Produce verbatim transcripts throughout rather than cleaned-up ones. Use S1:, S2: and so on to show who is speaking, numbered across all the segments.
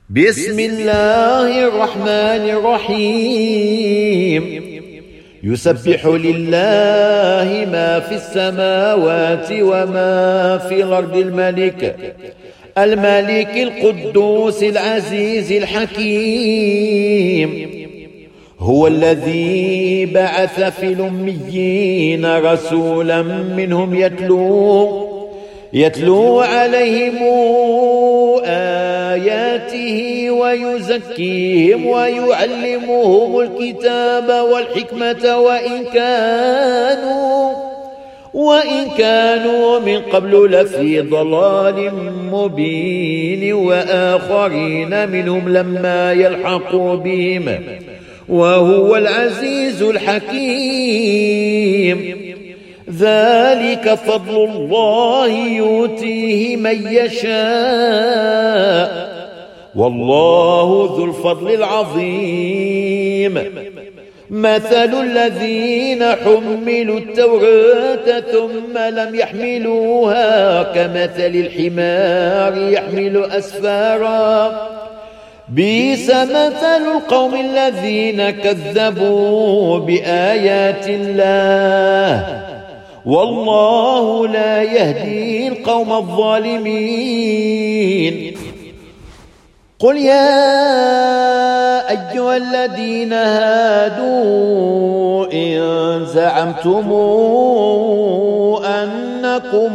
S1: بسم الله الرحمن الرحيم. يسبح لله ما في السماوات وما في الأرض، الملك الملك القدوس العزيز الحكيم. هو الذي بعث في الأميين رسولا منهم يتلو يتلو عليهم آياته ويزكيهم ويعلمهم الكتاب والحكمة وإن كانوا وإن كانوا من قبل لفي ضلال مبين، وآخرين منهم لما يلحقوا بهم، وهو العزيز الحكيم. ذلك فضل الله يؤتيه من يشاء، والله ذو الفضل العظيم. مثل الذين حملوا التوراة ثم لم يحملوها كمثل الحمار يحمل أسفارا، بئس مثل القوم الذين كذبوا بآيات الله، والله لا يهدي القوم الظالمين. قل يا أيها الذين هادوا إن زعمتم أنكم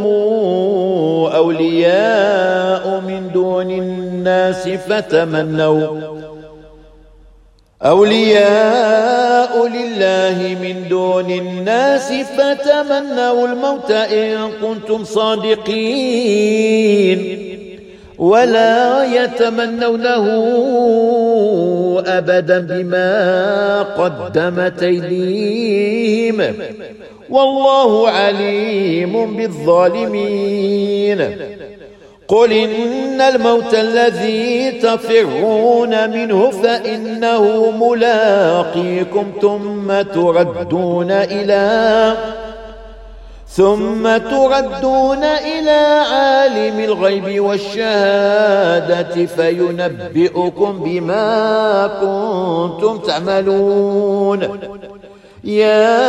S1: أولياء من دون الناس فتمنوا أولياء لله من دون الناس فتمنوا الموت إن كنتم صادقين، ولا يتمنونه أبدا بما قدمت أيديهم، والله عليم بالظالمين. قل إن الموت الذي تفرون منه فإنه ملاقيكم، ثم تردون إلى ثم تردون إلى عالم الغيب والشهادة فينبئكم بما كنتم تعملون. يا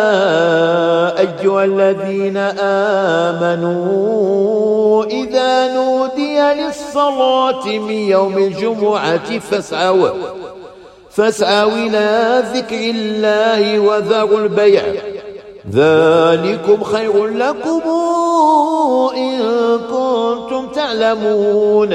S1: أيها الذين آمنوا إذا نودي للصلاة من يوم الجمعة فاسعوا فاسعوا إلى ذكر الله وذروا البيع، ذلكم خير لكم إن كنتم تعلمون.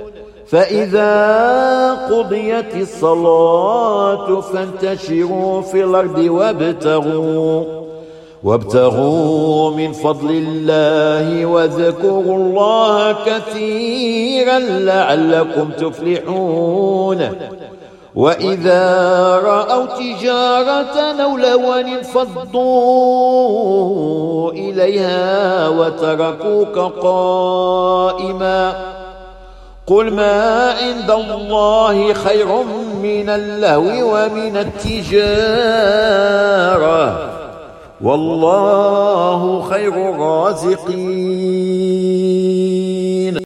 S1: فإذا قضيت الصلاة فانتشروا في الأرض وابتغوا وابتغوا من فضل الله وذكروا الله كثيرا لعلكم تفلحون. وإذا رأوا تجارة أو لهوا انفضوا إليها وتركوك قائما. قل ما عند الله خير من اللهو ومن التجارة، والله خير الرازقين.